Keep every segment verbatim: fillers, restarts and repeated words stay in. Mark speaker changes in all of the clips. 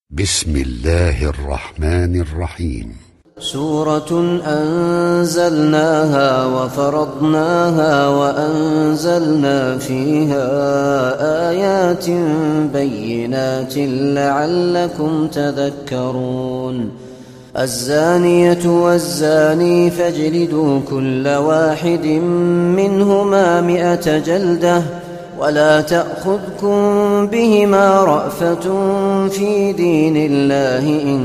Speaker 1: بسم الله الرحمن الرحيم.
Speaker 2: سورة أنزلناها وفرضناها وأنزلنا فيها آيات بينات لعلكم تذكرون. الزانية والزاني فاجلدوا كل واحد منهما مئة جلدة ولا تأخذكم بهما رأفة في دين الله إن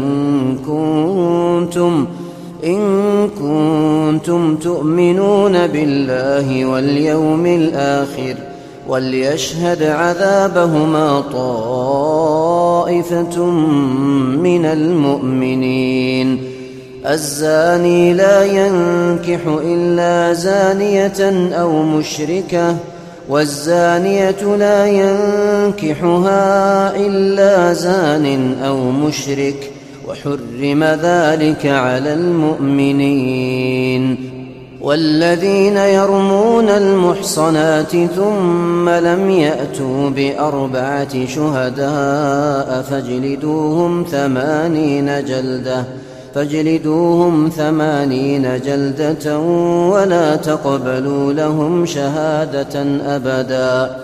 Speaker 2: كنتم, إن كنتم تؤمنون بالله واليوم الآخر وليشهد عذابهما طائفة من المؤمنين. الزاني لا ينكح إلا زانية أو مشركة والزانية لا ينكحها إلا زان أو مشرك وحرم ذلك على المؤمنين. والذين يرمون المحصنات ثم لم يأتوا بأربعة شهداء فاجلدوهم ثمانين جلدة فاجلدوهم ثمانين جلدة ولا تقبلوا لهم شهادة أبدا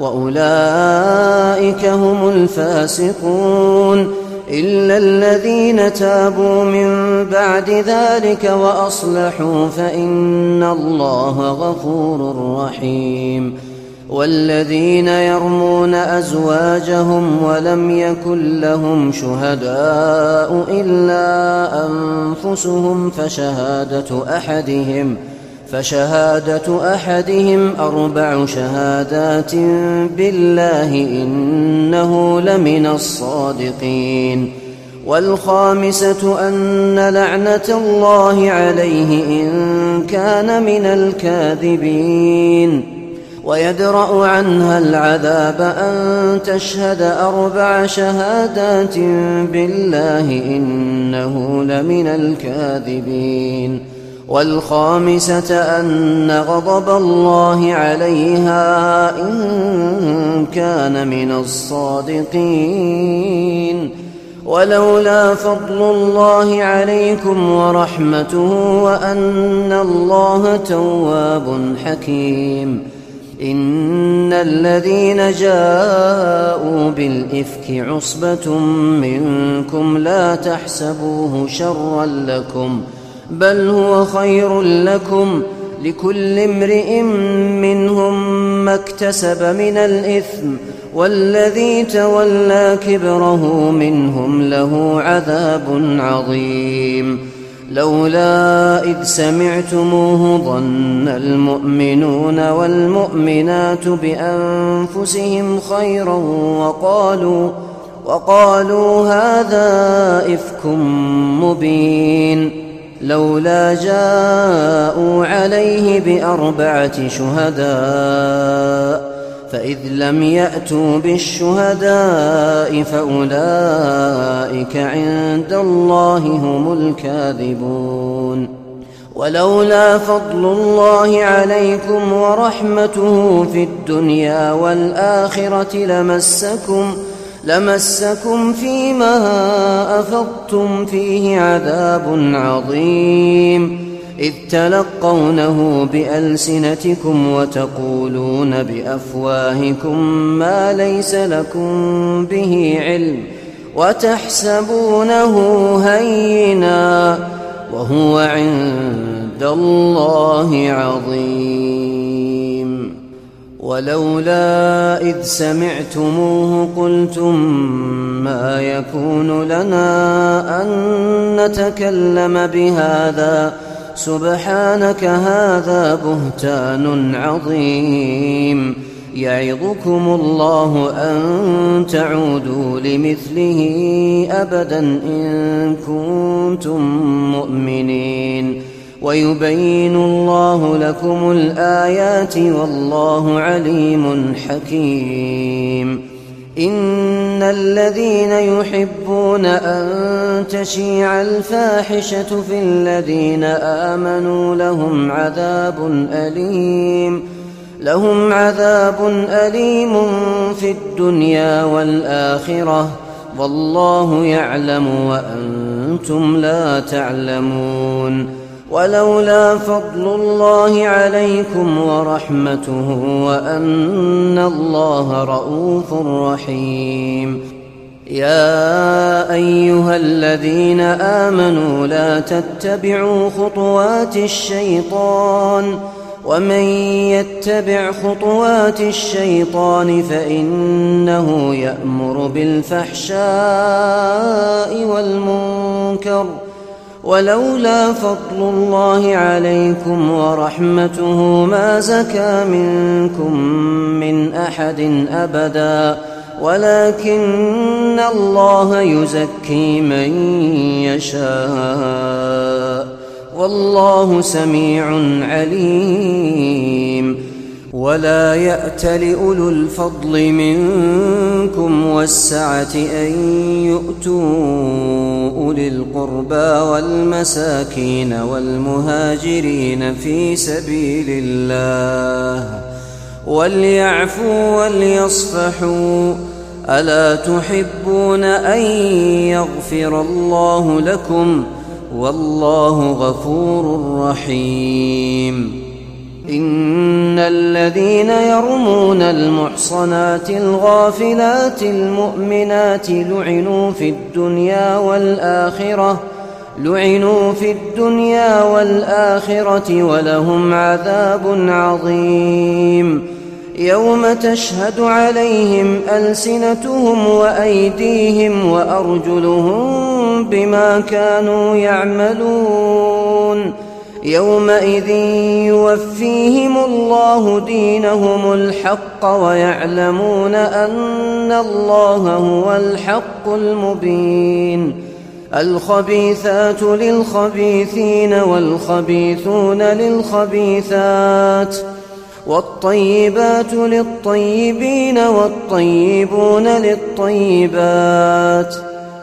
Speaker 2: وأولئك هم الفاسقون إلا الذين تابوا من بعد ذلك وأصلحوا فإن الله غفور رحيم. والذين يرمون أزواجهم ولم يكن لهم شهداء إلا أنفسهم فشهادة أحدهم فشهادة أحدهم أربع شهادات بالله إنه لمن الصادقين. والخامسة أن لعنة الله عليه إن كان من الكاذبين. ويدرأ عنها العذاب أن تشهد أربع شهادات بالله إنه لمن الكاذبين. والخامسة أن غضب الله عليها إن كان من الصادقين. ولولا فضل الله عليكم ورحمته وأن الله تواب حكيم. إن الذين جاءوا بالإفك عصبة منكم لا تحسبوه شرا لكم بل هو خير لكم لكل امرئ منهم ما اكتسب من الإثم والذي تولى كبره منهم له عذاب عظيم. لولا إذ سمعتموه ظن المؤمنون والمؤمنات بأنفسهم خيرا وقالوا, وقالوا هذا إفك مبين. لولا جاءوا عليه بأربعة شهداء فإذ لم يأتوا بالشهداء فأولئك عند الله هم الكاذبون. ولولا فضل الله عليكم ورحمته في الدنيا والآخرة لمسكم لمسكم فيما أفضتم فيه عذاب عظيم إذ تلقونه بألسنتكم وتقولون بأفواهكم ما ليس لكم به علم وتحسبونه هينا وهو عند الله عظيم. ولولا إذ سمعتموه قلتم ما يكون لنا أن نتكلم بهذا سبحانك هذا بهتان عظيم. يعظكم الله أن تعودوا لمثله أبدا إن كنتم مؤمنين. ويبين الله لكم الآيات والله عليم حكيم. إن الذين يحبون أن تشيع الفاحشة في الذين آمنوا لهم عذاب أليم لهم عذاب أليم في الدنيا والآخرة والله يعلم وأنتم لا تعلمون. ولولا فضل الله عليكم ورحمته وأن الله رءوف رحيم. يا أيها الذين آمنوا لا تتبعوا خطوات الشيطان ومن يتبع خطوات الشيطان فإنه يأمر بالفحشاء والمنكر. ولولا فضل الله عليكم ورحمته ما زكى منكم من أحد أبدا ولكن الله يزكي من يشاء والله سميع عليم. ولا يأتل أولو الفضل منكم والسعة أن يؤتوا أولي القربى والمساكين والمهاجرين في سبيل الله وليعفوا وليصفحوا. ألا تحبون أن يغفر الله لكم والله غفور رحيم. إن الذين يرمون المحصنات الغافلات المؤمنات لعنوا في الدنيا والآخرة لعنوا في الدنيا والآخرة ولهم عذاب عظيم. يوم تشهد عليهم ألسنتهم وأيديهم وأرجلهم بما كانوا يعملون. يومئذ يوفيهم الله دينهم الحق ويعلمون أن الله هو الحق المبين. الخبيثات للخبيثين والخبيثون للخبيثات والطيبات للطيبين والطيبون للطيبات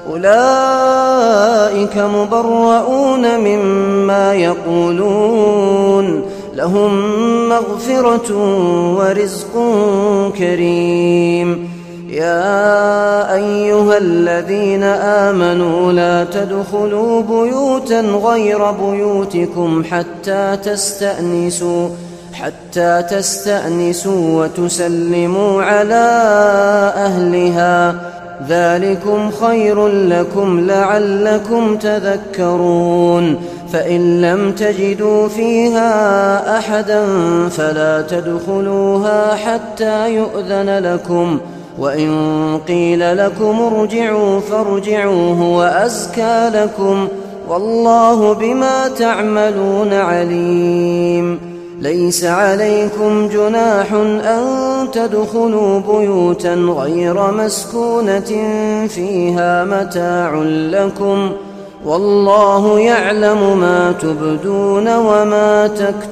Speaker 2: أولئك مبرؤون مما يقولون لهم مغفرة ورزق كريم. يا أيها الذين آمنوا لا تدخلوا بيوتا غير بيوتكم حتى تستأنسوا حتى تستأنسوا وتسلموا على أهلها ذلكم خير لكم لعلكم تذكرون. فإن لم تجدوا فيها أحدا فلا تدخلوها حتى يؤذن لكم وإن قيل لكم ارجعوا فارجعوا هو أزكى لكم والله بما تعملون عليم. ليس عليكم جناح أن تدخلوا بيوتا غير مسكونة فيها متاع لكم والله يعلم ما تبدون وما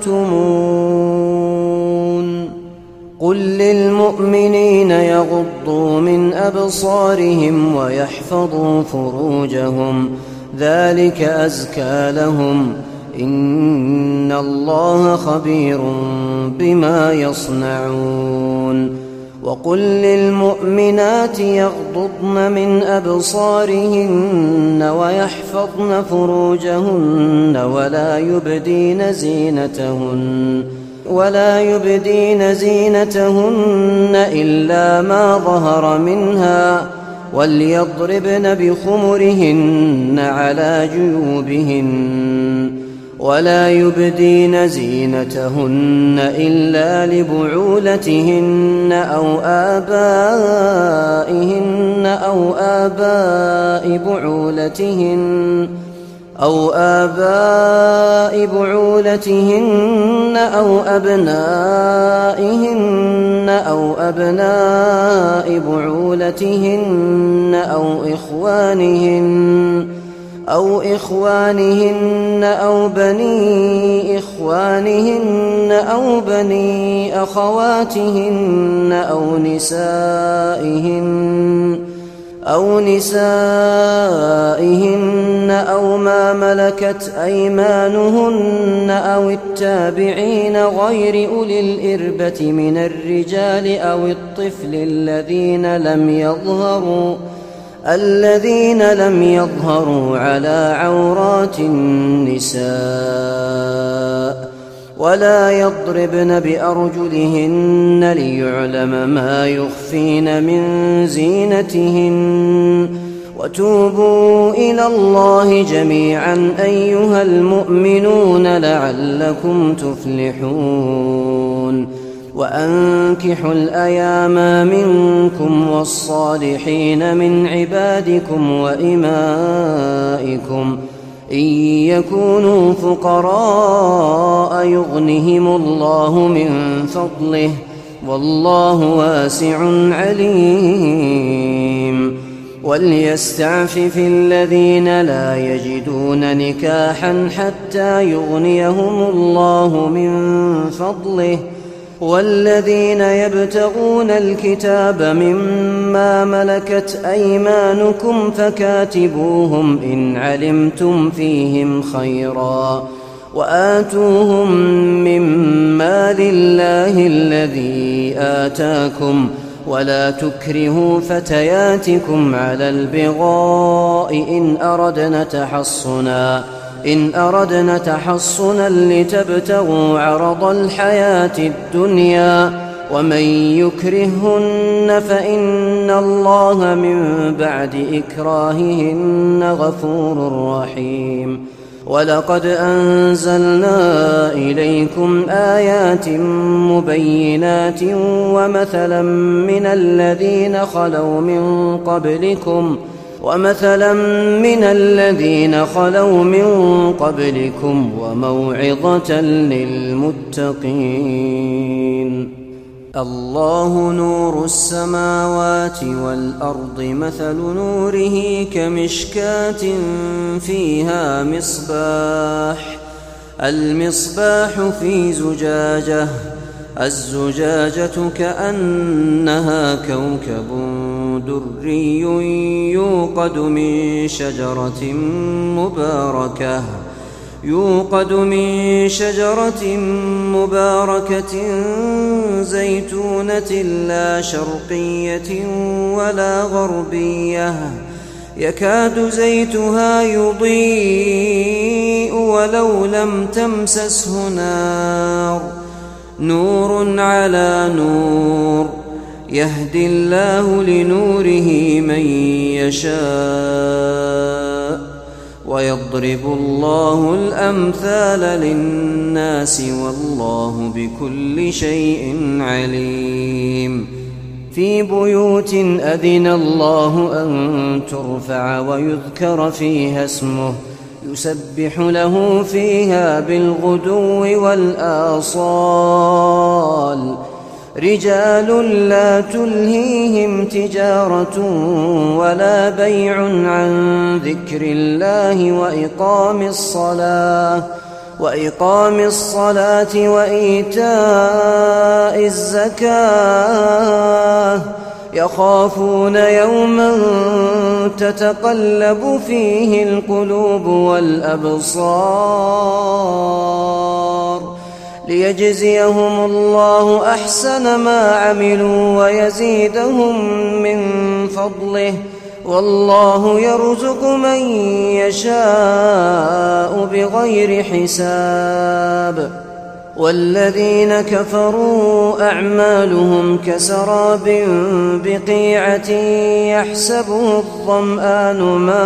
Speaker 2: تكتمون. قل للمؤمنين يغضوا من أبصارهم ويحفظوا فروجهم ذلك أزكى لهم إن الله خبير بما يصنعون. وقل للمؤمنات يغضضن من أبصارهن ويحفظن فروجهن ولا يبدين زينتهن ولا يبدين زينتهن إلا ما ظهر منها وليضربن بخمرهن على جيوبهن ولا يبدين زينتهن إلا لبعولتهن أو آبائهن أو آباء بعولتهن أو آباء بعولتهن أو أبنائهن أو أبناء بعولتهن أو إخوانهن أو إخوانهن أو بني إخوانهن أو بني أخواتهن أو نسائهن أو نسائهن أو ما ملكت أيمانهن أو التابعين غير أولي الإربة من الرجال أو الطفل الذين لم يظهروا الذين لم يظهروا على عورات النساء ولا يضربن بأرجلهن ليعلم ما يخفين من زينتهن وتوبوا إلى الله جميعا أيها المؤمنون لعلكم تفلحون وأنكحوا الأيام منكم والصالحين من عبادكم وإمائكم إن يكونوا فقراء يغنهم الله من فضله والله واسع عليم وليستعفف الذين لا يجدون نكاحا حتى يغنيهم الله من فضله والذين يبتغون الكتاب مما ملكت أيمانكم فكاتبوهم إن علمتم فيهم خيرا وآتوهم من مال الله الذي آتاكم ولا تكرهوا فتياتكم على البغاء إن أردنا تحصنا إن أردنا تحصنا لتبتغوا عرض الحياة الدنيا ومن يكرههن فإن الله من بعد إكراههن غفور رحيم ولقد أنزلنا إليكم آيات مبينات ومثلا من الذين خلوا من قبلكم ومثلا من الذين خلوا من قبلكم وموعظة للمتقين الله نور السماوات والأرض مثل نوره كمشكاة فيها مصباح المصباح في زجاجة الزجاجة كأنها كوكب دري يوقد من شجرة مباركة يوقد من شجرة مباركة زيتونة لا شرقية ولا غربية يكاد زيتها يضيء ولو لم تمسسه نار نور على نور يهدي الله لنوره من يشاء ويضرب الله الأمثال للناس والله بكل شيء عليم في بيوت أذن الله أن ترفع ويذكر فيها اسمه يسبح له فيها بالغدو والآصال رجال لا تلهيهم تجارة ولا بيع عن ذكر الله وإقام الصلاة وإقام الصلاة وإيتاء الزكاة يخافون يوما تتقلب فيه القلوب والأبصار ليجزيهم الله أحسن ما عملوا ويزيدهم من فضله والله يرزق من يشاء بغير حساب والذين كفروا أعمالهم كسراب بقيعة يحسبه الظمآن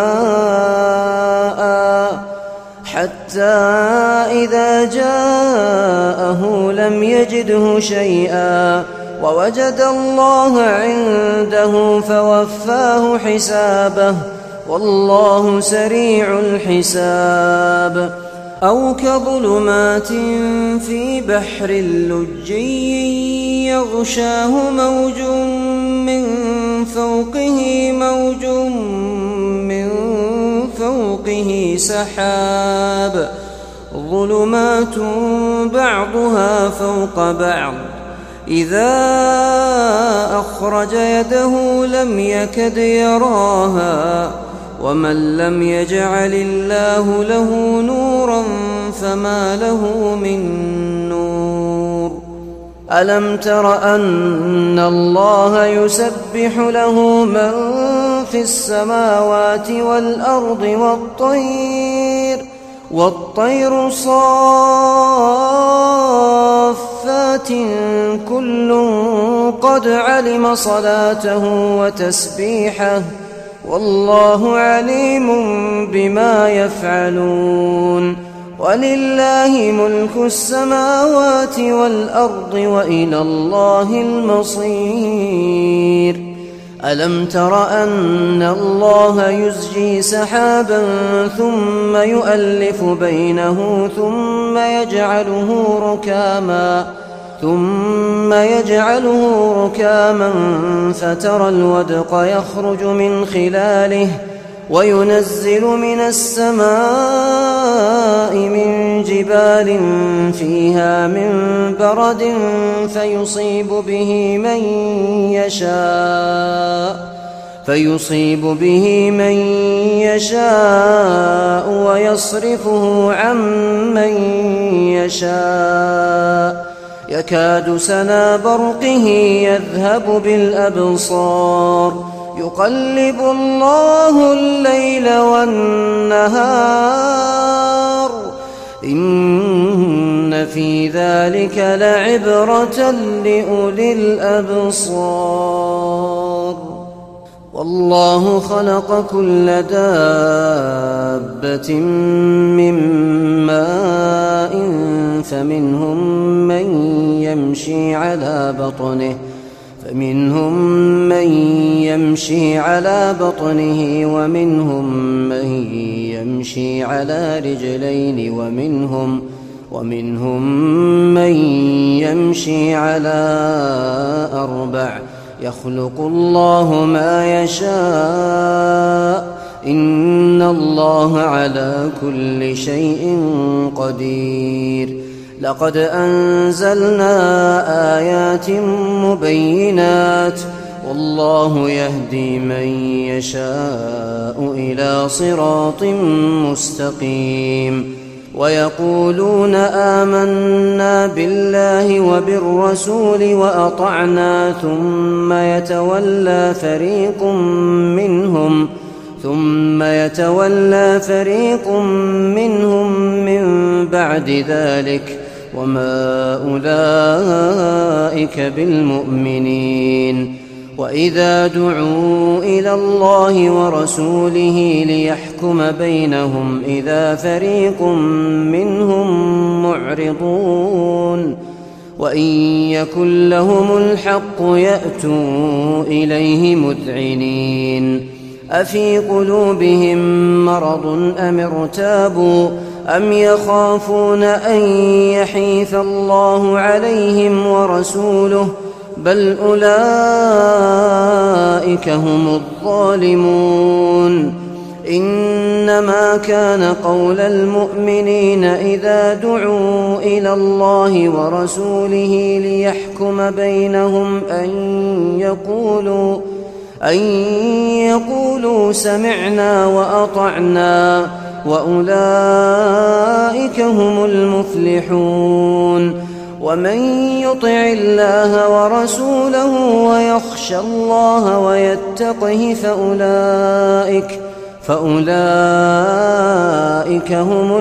Speaker 2: ماء حتى إذا جاءه لم يجده شيئا ووجد الله عنده فوفاه حسابه والله سريع الحساب أو كظلمات في بحر لجي يغشاه موج من فوقه موج من فوقه سحاب ظلمات بعضها فوق بعض إذا أخرج يده لم يكد يراها ومن لم يجعل الله له نورا فما له من نور ألم تر أن الله يسبح له من في السماوات والأرض والطير والطير صافات كل قد علم صلاته وتسبيحه والله عليم بما يفعلون ولله ملك السماوات والأرض وإلى الله المصير ألم تر أن الله يزجي سحابا ثم يؤلف بينه ثم يجعله ركاما ثم يجعله ركاما فترى الودق يخرج من خلاله وينزل من السماء من جبال فيها من برد فيصيب به من يشاء فيصيب به من يشاء ويصرفه عن من يشاء يكاد سنا برقه يذهب بالأبصار يقلب الله الليل والنهار إن في ذلك لعبرة لأولي الأبصار والله خلق كل دابة من ماء فمنهم من يمشي على بطنه فمنهم من يمشي على بطنه ومنهم من يمشي على رجلين ومنهم ومنهم من يمشي على أربع يخلق الله ما يشاء إن الله على كل شيء قدير لقد أنزلنا آيات مبينات والله يهدي من يشاء إلى صراط مستقيم ويقولون آمنا بالله وبالرسول وأطعنا ثم يتولى فريق منهم ثم يتولى فريق منهم من بعد ذلك وما أولئك بالمؤمنين وإذا دعوا إلى الله ورسوله ليحكم بينهم إذا فريق منهم معرضون وإن يكن لهم الحق يأتوا إليه مذعنين أفي قلوبهم مرض أم ارتابوا أم يخافون أن يحيف الله عليهم ورسوله بل أولئك هم الظالمون إنما كان قول المؤمنين إذا دعوا إلى الله ورسوله ليحكم بينهم أن يقولوا أن يقولوا سمعنا وأطعنا وأولئك هم المفلحون ومن يطع الله ورسوله ويخشى الله ويتقه فأولئك فأولئك هم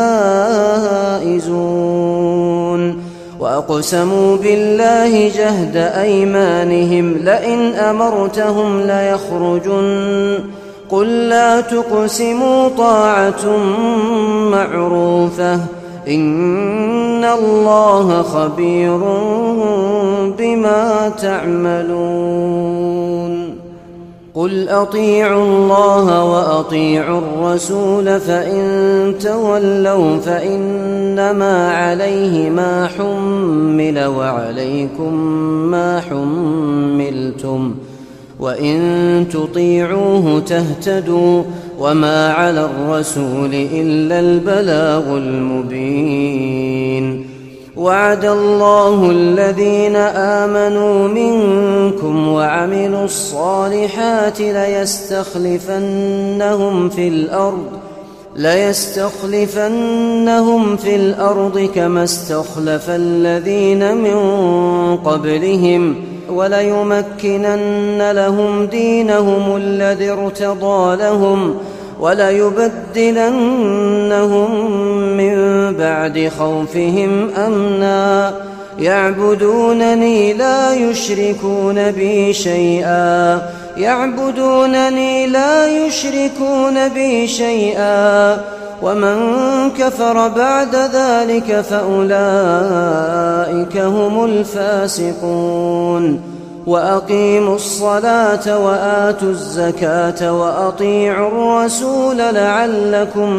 Speaker 2: الفائزون وأقسموا بالله جهد أيمانهم لئن أمرتهم ليخرجن قل لا تقسموا طاعة معروفة إن الله خبير بما تعملون قل أطيعوا الله وأطيعوا الرسول فإن تولوا فإنما عليه ما حمل وعليكم ما حملتم وإن تطيعوه تهتدوا وما على الرسول إلا البلاغ المبين وعد الله الذين آمنوا منكم وعملوا الصالحات ليستخلفنهم في الأرض ليستخلفنهم في الأرض كما استخلف الذين من قبلهم وليمكنن لهم دينهم الذي ارتضى لهم وليبدلنهم من بعد خوفهم أمنا يعبدونني لا يشركون بي شيئا يعبدونني لا يشركون بي شيئا ومن كفر بعد ذلك فأولئك هم الفاسقون وأقيموا الصلاة وآتوا الزكاة وأطيعوا الرسول لعلكم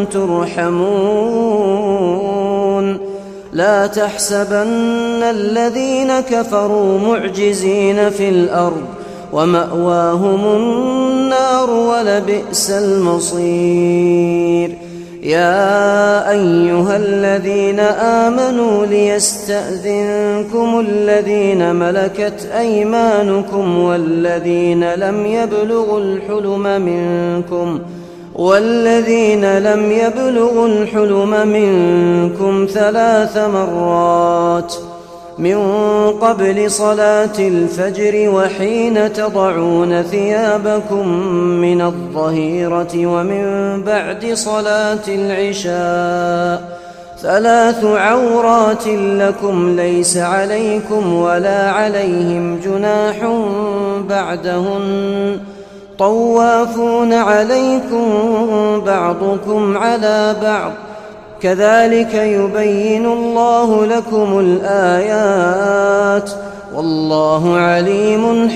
Speaker 2: ترحمون لا تحسبن الذين كفروا معجزين في الأرض ومأواهم النار ولبئس المصير يا أيها الذين آمنوا ليستأذنكم الذين ملكت أيمانكم والذين لم يبلغوا الحلم منكم والذين لم يبلغوا الحلم منكم ثلاث مرات من قبل صلاة الفجر وحين تضعون ثيابكم من الظهيرة ومن بعد صلاة العشاء ثلاث عورات لكم ليس عليكم ولا عليهم جناح بعدهن طوافون عليكم بعضكم على بعض كذلك يبين الله لكم الآيات والله عليم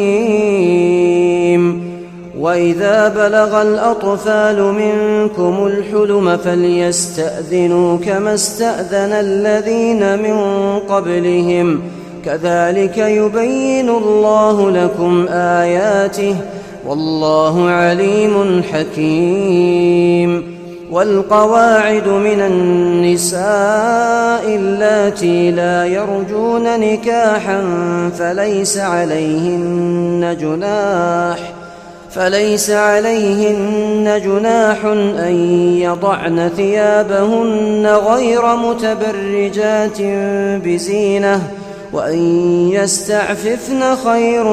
Speaker 2: حكيم وإذا بلغ الأطفال منكم الحلم فليستأذنوا كما استأذن الذين من قبلهم كذلك يبين الله لكم آياته والله عليم حكيم والقواعد من النساء اللاتي لا يرجون نكاحا فليس عليهن جناح فليس عليهن جناح أن يضعن ثيابهن غير متبرجات بزينة وأن يستعففن خير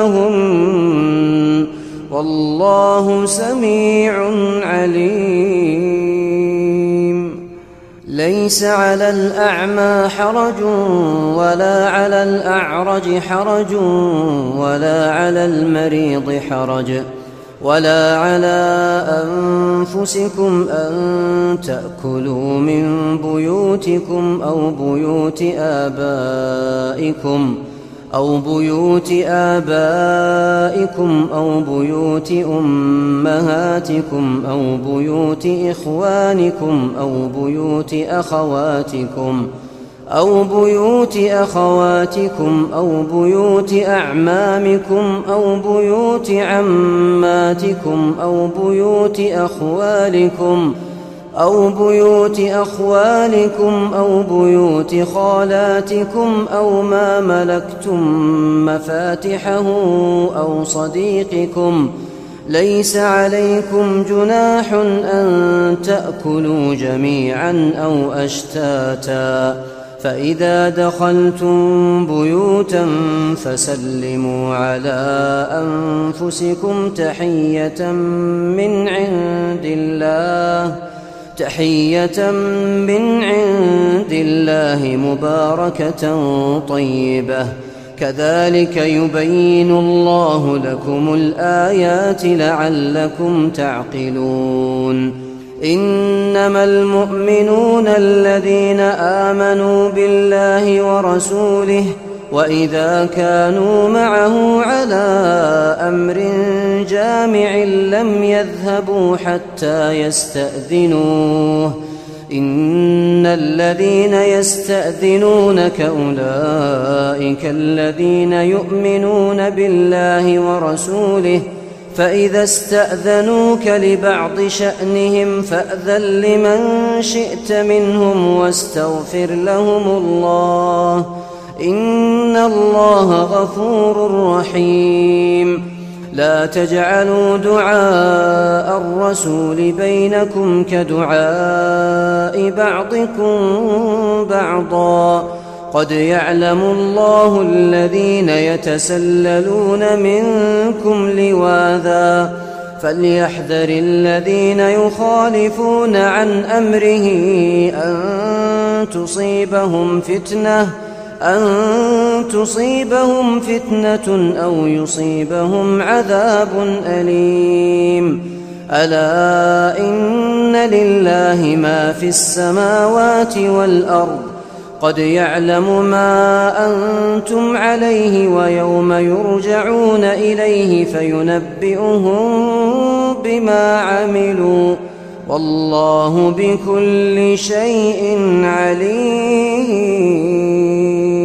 Speaker 2: لهن والله سميع عليم ليس على الأعمى حرج ولا على الأعرج حرج ولا على المريض حرج ولا على أنفسكم أن تأكلوا من بيوتكم أو بيوت آبائكم أو بيوت آبائكم أو بيوت أمهاتكم أو بيوت إخوانكم أو بيوت أخواتكم أو بيوت أخواتكم أو بيوت أعمامكم أو بيوت عماتكم أو بيوت أخوالكم أو بيوت أخوالكم أو بيوت خالاتكم أو ما ملكتم مفاتحه أو صديقكم ليس عليكم جناح أن تأكلوا جميعا أو أشتاتا فإذا دخلتم بيوتا فسلموا على أنفسكم تحية من عند الله تحية من عند الله مباركة طيبة كذلك يبين الله لكم الآيات لعلكم تعقلون إنما المؤمنون الذين آمنوا بالله ورسوله وإذا كانوا معه على أمر جامع لم يذهبوا حتى يستأذنوه إن الذين يستأذنونك أولئك الذين يؤمنون بالله ورسوله فإذا استأذنوك لبعض شأنهم فأذن لمن شئت منهم واستغفر لهم الله إن الله غفور رحيم لا تجعلوا دعاء الرسول بينكم كدعاء بعضكم بعضا قد يعلم الله الذين يتسللون منكم لواذا فليحذر الذين يخالفون عن أمره أن تصيبهم فتنة أن تصيبهم فتنة أو يصيبهم عذاب أليم. ألا إن لله ما في السماوات والأرض قد يعلم ما أنتم عليه ويوم يرجعون إليه فينبئهم بما عملوا والله بكل شيء عليم.